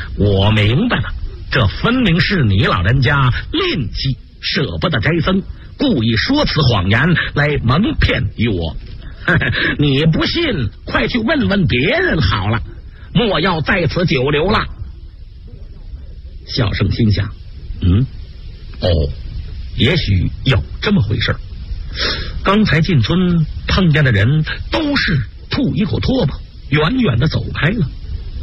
我明白了，这分明是你老人家吝惜，舍不得斋僧，故意说此谎言来蒙骗于我。你不信，快去问问别人好了，莫要在此久留了。小生心想，也许有这么回事。刚才进村碰见的人都是吐一口唾沫，远远的走开了。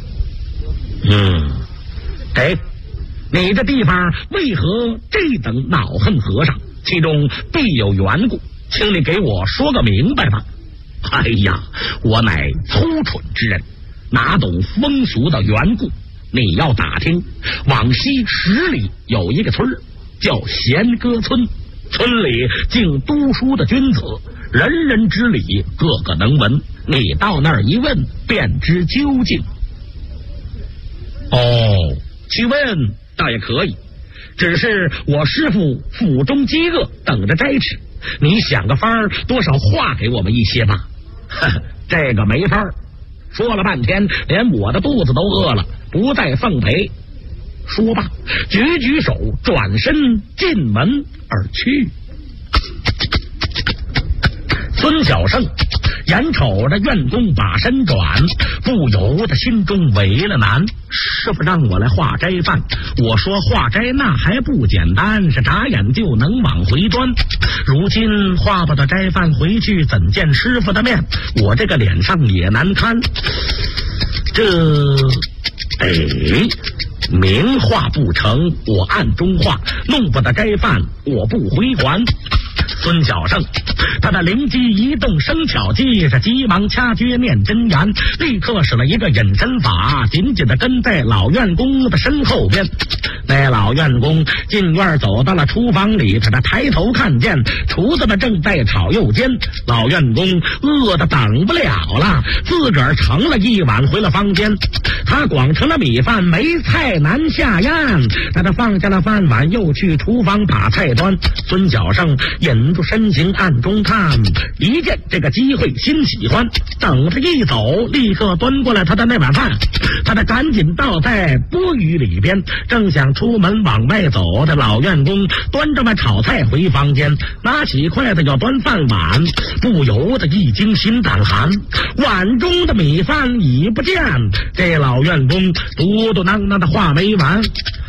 你这地方为何这等恼恨和尚？其中必有缘故，请你给我说个明白吧。哎呀，我乃粗蠢之人，哪懂风俗的缘故？你要打听，往西10里有一个村叫弦歌村，村里竟读书的君子，人人知礼，个个能文。你到那儿一问，便知究竟。去问倒也可以，只是我师父腹中饥饿，等着斋吃。你想个法儿，多少话给我们一些吧。这个没法儿，说了半天，连我的肚子都饿了，不再奉陪。说罢，举举手，转身进门而去。孙小胜眼瞅着院工把身转，不由得心中为了难。师傅让我来化斋饭，我说化斋那还不简单，是眨眼就能往回端。如今化不得斋饭回去，怎见师傅的面？我这个脸上也难堪。明化不成，我暗中化，弄不得斋饭，我不回还。孙小胜他的灵机一动，生巧计，是急忙掐诀念真言，立刻使了一个隐身法，紧紧的跟在老院工的身后边。那老院工进院走到了厨房里，他抬头看见厨子们正在炒肉煎，老院工饿得等不了了，自个儿盛了一碗回了房间。他光盛了米饭，没菜难下咽，他放下了饭碗，又去厨房把菜端。孙小胜引住身形暗中看，一见这个机会心喜欢，等他一走，立刻端过来他的那碗饭，他赶紧倒在钵盂里边，正想出门往外走的老院工端着碗炒菜回房间，拿起筷子要端饭碗，不由得一惊心胆寒，碗中的米饭已不见。这老院工嘟嘟囔囔的话没完，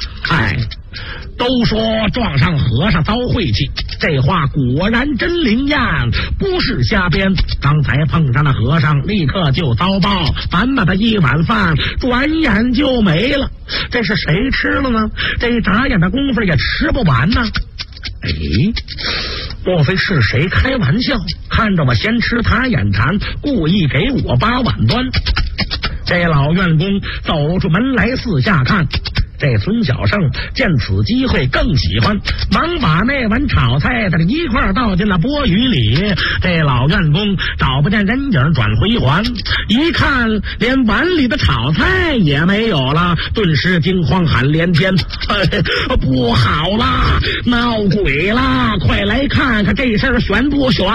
都说撞上和尚遭晦气，这话果然真灵验，不是瞎编。刚才碰上了和尚，立刻就遭报，满满的一碗饭转眼就没了。这是谁吃了呢？这眨眼的功夫也吃不完呢。莫非是谁开玩笑，看着我先吃他眼馋，故意给我把碗端。这老院工走出门来四下看，这孙小胜见此机会更喜欢，忙把那碗炒菜的一块倒进了钵盂里。这老院工找不见人影，转回环，一看连碗里的炒菜也没有了，顿时惊慌喊连天，不好啦，闹鬼啦，快来看看这事儿悬不悬。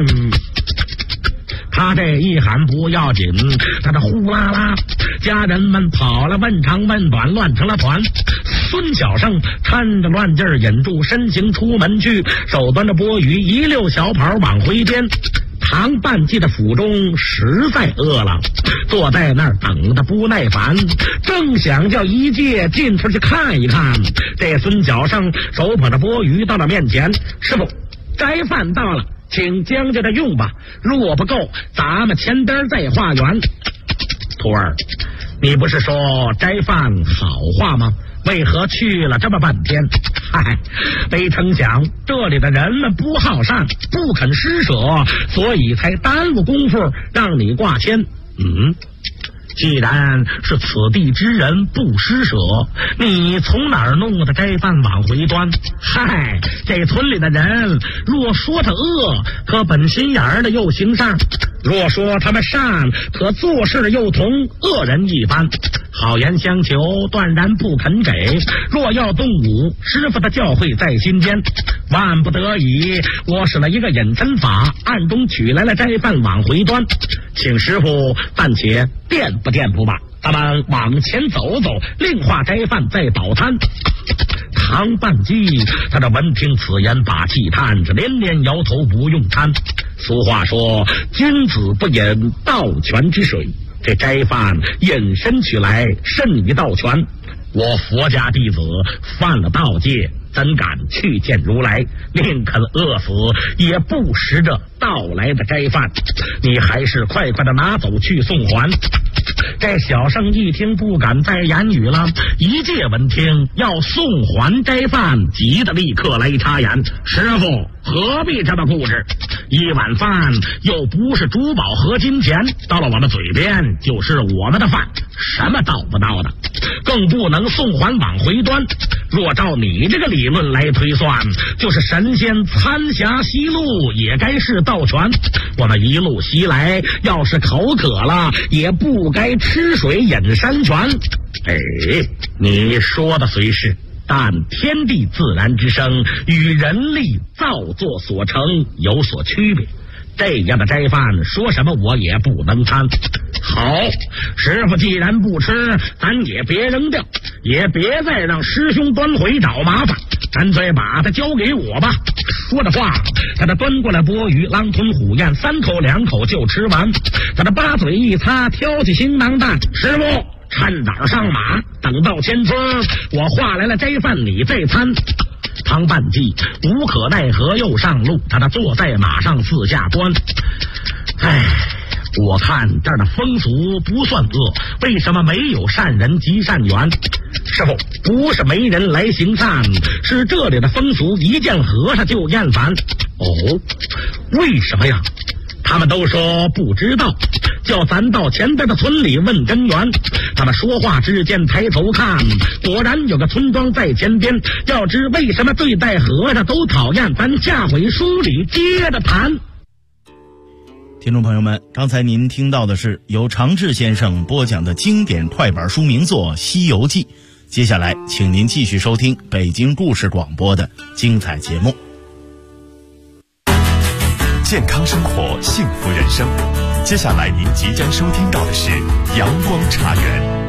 他这一喊不要紧，他这呼啦啦，家人们跑了，问长问短，乱成了团。孙小胜趁着乱劲儿，引住身形出门去，手端着钵盂一溜小跑往回颠。唐半记的府中实在饿了，坐在那儿等得不耐烦，正想叫一介进出去看一看。这孙小胜手捧着钵盂到了面前，师傅，斋饭到了，请将就着用吧，若不够，咱们前边再化缘。徒儿，你不是说斋饭好话吗？为何去了这么半天？没成想这里的人们不好善，不肯施舍，所以才耽误功夫让你挂签。既然是此地之人不施舍，你从哪儿弄的斋饭往回端？这村里的人若说他恶，可本心眼的又行善；若说他们善，可做事又同恶人一般。好言相求，断然不肯给。若要动武，师傅的教诲在心间。万不得已，我使了一个隐身法，暗中取来了斋饭往回端，请师傅暂且垫不吧。 咱们往前走走，另化斋饭再饱餐。唐半鸡他这闻听此言，把气叹，是连连摇头，不用餐。俗话说，君子不饮盗泉之水，这斋饭引申取来甚于盗泉。我佛家弟子犯了盗戒，怎敢去见如来？宁肯饿死，也不食这盗来的斋饭。你还是快快的拿走去送还。这小圣一听，不敢再言语了。一介闻听要送还斋饭，急得立刻来插言：师傅，何必这么固执？一碗饭又不是珠宝和金钱，到了我们嘴边就是我们的饭，什么盗不盗的，更不能送还往回端。若照你这个理论来推算，就是神仙参霞西路也该是盗泉。我们一路袭来，要是口渴了，也不该吃水饮山泉。你说的虽是，但天地自然之生与人力造作所成有所区别。这样的斋饭，说什么我也不能贪。好，师傅既然不吃，咱也别扔掉，也别再让师兄端回找麻烦，干脆把它交给我吧。说着话，他的端过来钵盂，狼吞虎咽，3口2口就吃完。他的八嘴一擦，挑起新囊蛋，师傅趁早上马，等到千村，我画来了斋饭，你再餐。唐半季无可奈何又上路，他坐在马上四下观。我看这儿的风俗不算恶，为什么没有善人及善缘？师傅，不是没人来行善，是这里的风俗一见和尚就厌烦。为什么呀？他们都说不知道，叫咱到前边的村里问根源。他们说话之间抬头看，果然有个村庄在前边。要知为什么对待和尚都讨厌，咱下回书里接着谈。 听众朋友们，刚才您听到的是由常志先生播讲的经典快板书名作《西游记》。接下来请您继续收听北京故事广播的精彩节目。 健康生活，幸福人生。接下来您即将收听到的是阳光茶园。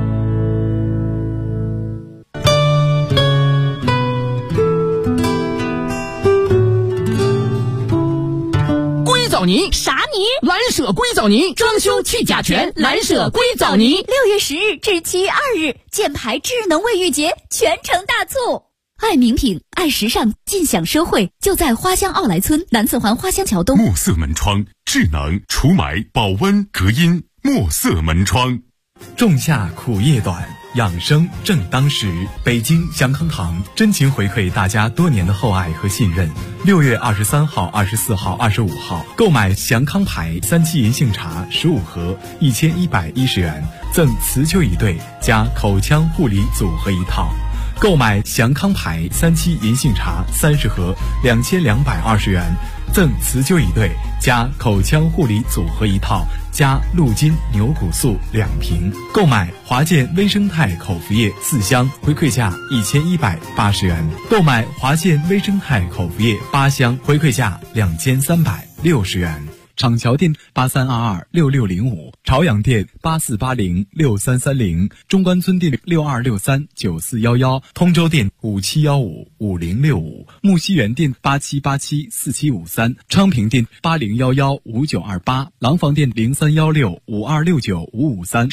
硅藻泥？ 啥泥？ 蓝舍硅藻泥，装修去甲醛，蓝舍硅藻泥。 6月10日至7月2日，箭牌智能卫浴节全城大促。爱名品，爱时尚，尽享奢惠，就在花乡奥莱村南四环花乡桥东。 墨色门窗，智能除霾、保温、隔音。墨色门窗。 仲夏苦夜短，养生正当时。北京祥康堂真情回馈大家多年的厚爱和信任。6月23号、24号、25号，购买祥康牌3七银杏茶15盒，1110元，赠磁灸一对加口腔护理组合一套。购买祥康牌3七银杏茶30盒，2220元，赠磁灸一对加口腔护理组合一套，加鹿筋牛骨素2瓶。购买华健微生态口服液4箱，回馈价1180元。购买华健微生态口服液8箱，回馈价2360元。厂桥店83226605，朝阳店84806330，中关村店62639411，通州店57155065，木樨园店87874753，昌平店80115928，廊坊店031652695553。